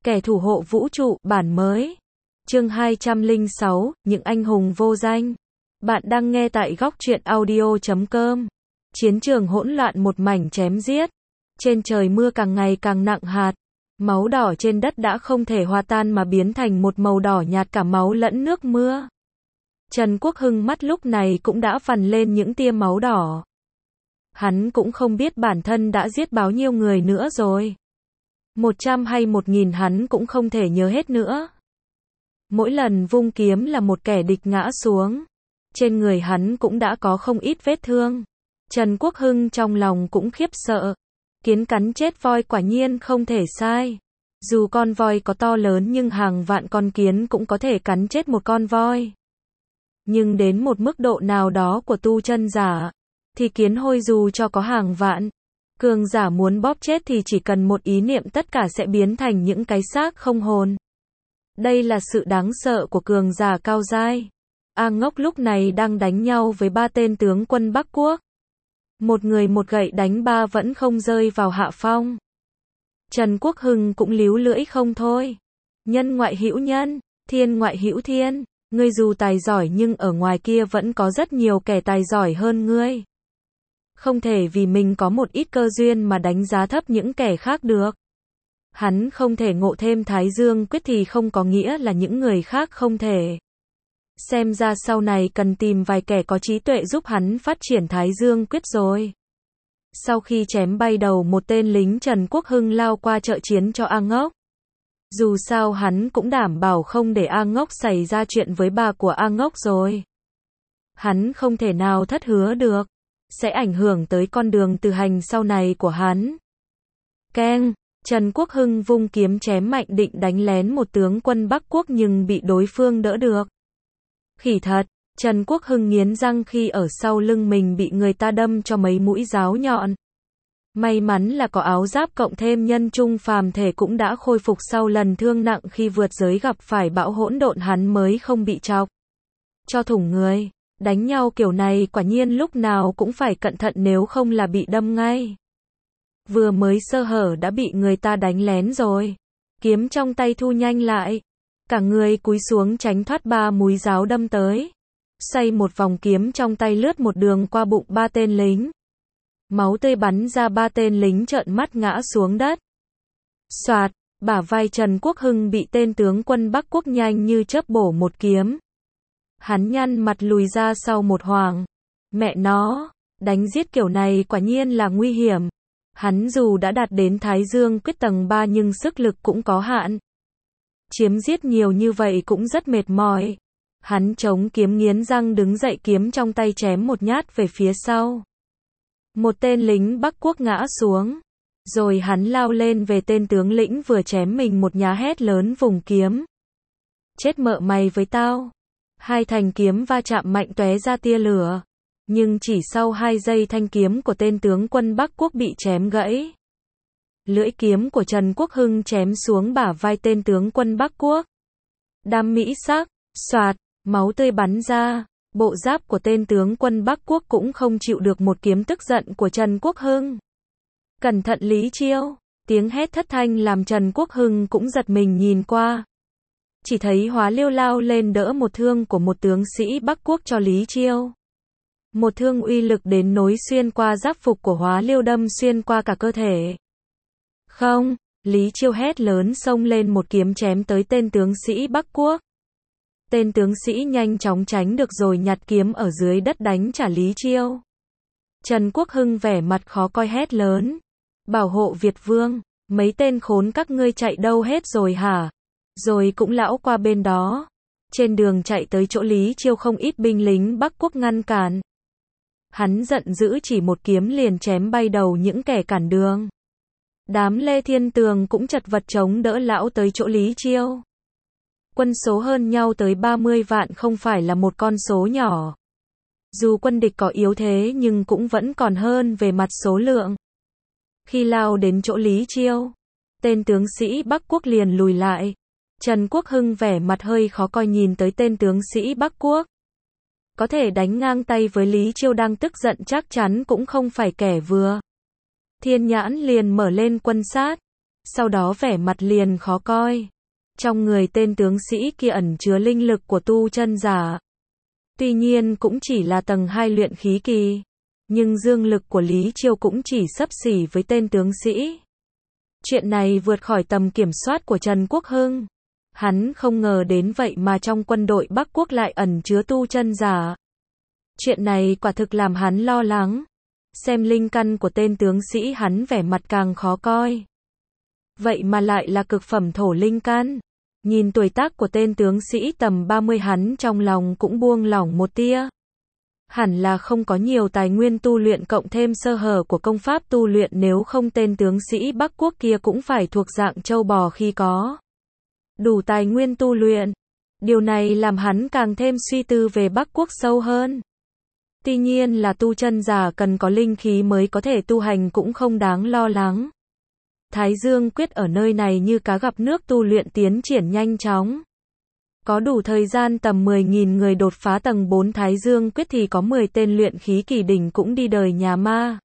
Kẻ thủ hộ vũ trụ, bản mới. Chương 206, những anh hùng vô danh. Bạn đang nghe tại góc truyện audio.com. Chiến trường hỗn loạn một mảnh chém giết. Trên trời mưa càng ngày càng nặng hạt. Máu đỏ trên đất đã không thể hòa tan mà biến thành một màu đỏ nhạt cả máu lẫn nước mưa. Trần Quốc Hưng mắt lúc này cũng đã vằn lên những tia máu đỏ. Hắn cũng không biết bản thân đã giết bao nhiêu người nữa rồi. 100 hay 1000 hắn cũng không thể nhớ hết nữa. Mỗi lần vung kiếm là một kẻ địch ngã xuống. Trên người hắn cũng đã có không ít vết thương. Trần Quốc Hưng trong lòng cũng khiếp sợ. Kiến cắn chết voi quả nhiên không thể sai. Dù con voi có to lớn nhưng hàng vạn con kiến cũng có thể cắn chết một con voi. Nhưng đến một mức độ nào đó của tu chân giả, thì kiến hôi dù cho có hàng vạn, cường giả muốn bóp chết thì chỉ cần một ý niệm tất cả sẽ biến thành những cái xác không hồn. Đây là sự đáng sợ của cường giả cao giai. A Ngốc lúc này đang đánh nhau với 3 tên tướng quân Bắc Quốc. Một người một gậy đánh 3 vẫn không rơi vào hạ phong. Trần Quốc Hưng cũng líu lưỡi không thôi. Nhân ngoại hữu nhân, thiên ngoại hữu thiên. Ngươi dù tài giỏi nhưng ở ngoài kia vẫn có rất nhiều kẻ tài giỏi hơn ngươi. Không thể vì mình có một ít cơ duyên mà đánh giá thấp những kẻ khác được. Hắn không thể ngộ thêm Thái Dương Quyết thì không có nghĩa là những người khác không thể. Xem ra sau này cần tìm vài kẻ có trí tuệ giúp hắn phát triển Thái Dương Quyết rồi. Sau khi chém bay đầu một tên lính, Trần Quốc Hưng lao qua trợ chiến cho A Ngốc. Dù sao hắn cũng đảm bảo không để A Ngốc xảy ra chuyện với bà của A Ngốc rồi. Hắn không thể nào thất hứa được. Sẽ ảnh hưởng tới con đường tu hành sau này của hắn. Keng, Trần Quốc Hưng vung kiếm chém mạnh định đánh lén một tướng quân Bắc Quốc nhưng bị đối phương đỡ được. Khỉ thật, Trần Quốc Hưng nghiến răng khi ở sau lưng mình bị người ta đâm cho mấy mũi giáo nhọn. May mắn là có áo giáp cộng thêm nhân trung phàm thể cũng đã khôi phục sau lần thương nặng khi vượt giới gặp phải bão hỗn độn, hắn mới không bị chọc cho thủng người. Đánh nhau kiểu này quả nhiên lúc nào cũng phải cẩn thận nếu không là bị đâm ngay. Vừa mới sơ hở đã bị người ta đánh lén rồi. Kiếm trong tay thu nhanh lại. Cả người cúi xuống tránh thoát 3 mũi giáo đâm tới. Xoay một vòng kiếm trong tay lướt một đường qua bụng 3 tên lính. Máu tươi bắn ra, 3 tên lính trợn mắt ngã xuống đất. Soạt, bả vai Trần Quốc Hưng bị tên tướng quân Bắc Quốc nhanh như chớp bổ một kiếm. Hắn nhăn mặt lùi ra sau một hoàng. Mẹ nó, đánh giết kiểu này quả nhiên là nguy hiểm. Hắn dù đã đạt đến Thái Dương Quyết tầng 3 nhưng sức lực cũng có hạn. Chiếm giết nhiều như vậy cũng rất mệt mỏi. Hắn chống kiếm nghiến răng đứng dậy, kiếm trong tay chém một nhát về phía sau. Một tên lính Bắc Quốc ngã xuống. Rồi hắn lao lên về tên tướng lĩnh vừa chém mình một nhá, hét lớn vùng kiếm. Chết mợ mày với tao. 2 thanh kiếm va chạm mạnh tóe ra tia lửa. Nhưng chỉ sau 2 giây thanh kiếm của tên tướng quân Bắc Quốc bị chém gãy. Lưỡi kiếm của Trần Quốc Hưng chém xuống bả vai tên tướng quân Bắc Quốc. Đam mỹ sắc, xoạt, máu tươi bắn ra. Bộ giáp của tên tướng quân Bắc Quốc cũng không chịu được một kiếm tức giận của Trần Quốc Hưng. Cẩn thận Lý Chiêu, tiếng hét thất thanh làm Trần Quốc Hưng cũng giật mình nhìn qua. Chỉ thấy Hóa Liêu lao lên đỡ một thương của một tướng sĩ Bắc Quốc cho Lý Chiêu. Một thương uy lực đến nối xuyên qua giáp phục của Hóa Liêu, đâm xuyên qua cả cơ thể. Không, Lý Chiêu hét lớn xông lên một kiếm chém tới tên tướng sĩ Bắc Quốc. Tên tướng sĩ nhanh chóng tránh được rồi nhặt kiếm ở dưới đất đánh trả Lý Chiêu. Trần Quốc Hưng vẻ mặt khó coi hét lớn. Bảo hộ Việt Vương, mấy tên khốn các ngươi chạy đâu hết rồi hả? Rồi cũng lão qua bên đó. Trên đường chạy tới chỗ Lý Chiêu không ít binh lính Bắc Quốc ngăn cản. Hắn giận dữ chỉ một kiếm liền chém bay đầu những kẻ cản đường. Đám Lê Thiên Tường cũng chật vật chống đỡ lão tới chỗ Lý Chiêu. Quân số hơn nhau tới 30 vạn không phải là một con số nhỏ. Dù quân địch có yếu thế nhưng cũng vẫn còn hơn về mặt số lượng. Khi lao đến chỗ Lý Chiêu, tên tướng sĩ Bắc Quốc liền lùi lại. Trần Quốc Hưng vẻ mặt hơi khó coi nhìn tới tên tướng sĩ Bắc Quốc. Có thể đánh ngang tay với Lý Chiêu đang tức giận chắc chắn cũng không phải kẻ vừa. Thiên nhãn liền mở lên quan sát. sau đó vẻ mặt liền khó coi. Trong người tên tướng sĩ kia ẩn chứa linh lực của tu chân giả. Tuy nhiên cũng chỉ là tầng 2 luyện khí kỳ. Nhưng dương lực của Lý Chiêu cũng chỉ xấp xỉ với tên tướng sĩ. Chuyện này vượt khỏi tầm kiểm soát của Trần Quốc Hưng. Hắn không ngờ đến vậy mà trong quân đội Bắc Quốc lại ẩn chứa tu chân giả. Chuyện này quả thực làm hắn lo lắng. Xem linh căn của tên tướng sĩ hắn vẻ mặt càng khó coi. Vậy mà lại là cực phẩm thổ linh căn. Nhìn tuổi tác của tên tướng sĩ tầm 30 hắn trong lòng cũng buông lỏng một tia. Hẳn là không có nhiều tài nguyên tu luyện cộng thêm sơ hở của công pháp tu luyện, nếu không tên tướng sĩ Bắc Quốc kia cũng phải thuộc dạng trâu bò khi có đủ tài nguyên tu luyện. Điều này làm hắn càng thêm suy tư về Bắc Quốc sâu hơn. Tuy nhiên là tu chân giả cần có linh khí mới có thể tu hành cũng không đáng lo lắng. Thái Dương quyết ở nơi này như cá gặp nước, tu luyện tiến triển nhanh chóng. Có đủ thời gian tầm 10.000 người đột phá tầng 4 Thái Dương quyết thì có 10 tên luyện khí kỳ đỉnh cũng đi đời nhà ma.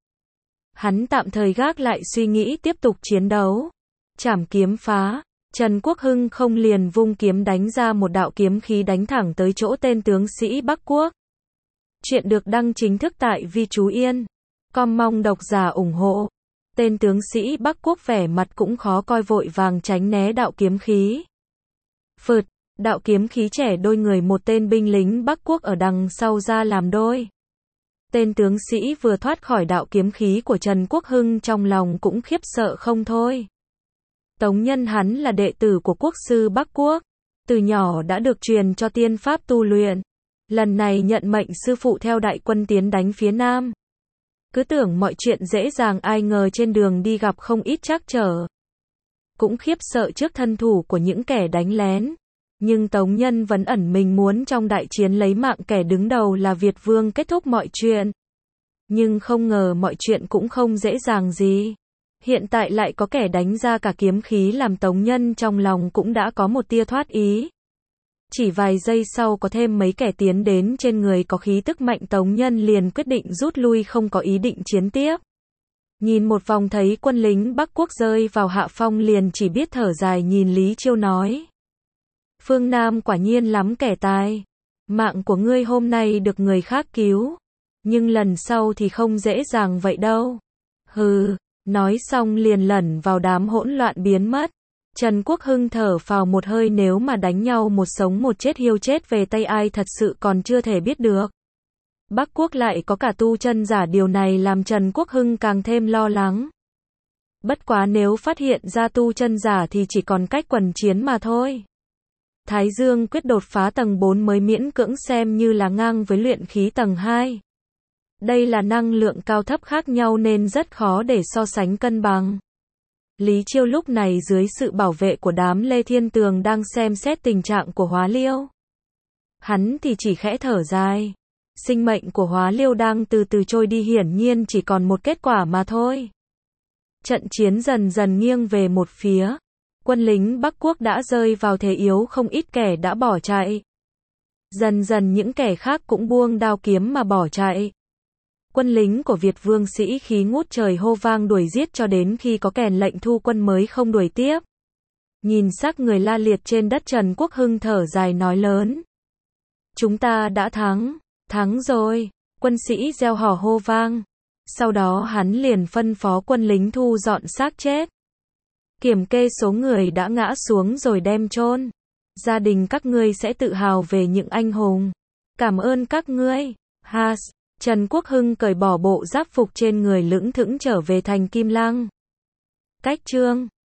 Hắn tạm thời gác lại suy nghĩ tiếp tục chiến đấu. Trảm kiếm phá. Trần Quốc Hưng không liền vung kiếm đánh ra một đạo kiếm khí đánh thẳng tới chỗ tên tướng sĩ Bắc Quốc. Chuyện được đăng chính thức tại Vi Chú Yên. Com mong độc giả ủng hộ. Tên tướng sĩ Bắc Quốc vẻ mặt cũng khó coi, vội vàng tránh né đạo kiếm khí. Phượt, đạo kiếm khí trẻ đôi người một tên binh lính Bắc Quốc ở đằng sau ra làm đôi. Tên tướng sĩ vừa thoát khỏi đạo kiếm khí của Trần Quốc Hưng trong lòng cũng khiếp sợ không thôi. Tống Nhân hắn là đệ tử của quốc sư Bắc Quốc, từ nhỏ đã được truyền cho tiên pháp tu luyện. Lần này nhận mệnh sư phụ theo đại quân tiến đánh phía Nam. Cứ tưởng mọi chuyện dễ dàng, ai ngờ trên đường đi gặp không ít trắc trở. Cũng khiếp sợ trước thân thủ của những kẻ đánh lén. Nhưng Tống Nhân vẫn ẩn mình muốn trong đại chiến lấy mạng kẻ đứng đầu là Việt Vương kết thúc mọi chuyện. Nhưng không ngờ mọi chuyện cũng không dễ dàng gì. Hiện tại lại có kẻ đánh ra cả kiếm khí làm Tống Nhân trong lòng cũng đã có một tia thoát ý. Chỉ vài giây sau có thêm mấy kẻ tiến đến, trên người có khí tức mạnh, Tống Nhân liền quyết định rút lui, không có ý định chiến tiếp. Nhìn một vòng thấy quân lính Bắc Quốc rơi vào hạ phong liền chỉ biết thở dài, nhìn Lý Chiêu nói. Phương Nam quả nhiên lắm kẻ tài. Mạng của ngươi hôm nay được người khác cứu. Nhưng lần sau thì không dễ dàng vậy đâu. Hừ, nói xong liền lẩn vào đám hỗn loạn biến mất. Trần Quốc Hưng thở phào một hơi, nếu mà đánh nhau một sống một chết, hiêu chết về tay ai thật sự còn chưa thể biết được. Bắc Quốc lại có cả tu chân giả, điều này làm Trần Quốc Hưng càng thêm lo lắng. Bất quá nếu phát hiện ra tu chân giả thì chỉ còn cách quần chiến mà thôi. Thái Dương quyết đột phá tầng 4 mới miễn cưỡng xem như là ngang với luyện khí tầng 2. Đây là năng lượng cao thấp khác nhau nên rất khó để so sánh cân bằng. Lý Chiêu lúc này dưới sự bảo vệ của đám Lê Thiên Tường đang xem xét tình trạng của Hóa Liêu. Hắn thì chỉ khẽ thở dài. Sinh mệnh của Hóa Liêu đang từ từ trôi đi, hiển nhiên chỉ còn một kết quả mà thôi. Trận chiến dần dần nghiêng về một phía. Quân lính Bắc Quốc đã rơi vào thế yếu, không ít kẻ đã bỏ chạy. Dần dần những kẻ khác cũng buông đao kiếm mà bỏ chạy. Quân lính của Việt Vương sĩ khí ngút trời hô vang đuổi giết cho đến khi có kèn lệnh thu quân mới không đuổi tiếp. Nhìn xác người la liệt trên đất, Trần Quốc Hưng thở dài nói lớn. Chúng ta đã thắng rồi. Quân sĩ reo hò hô vang. Sau đó hắn liền phân phó quân lính thu dọn xác chết. Kiểm kê số người đã ngã xuống rồi đem chôn. Gia đình các ngươi sẽ tự hào về những anh hùng. Cảm ơn các ngươi. Has. Trần Quốc Hưng cởi bỏ bộ giáp phục trên người, lững thững trở về thành Kim Lăng. Cách chương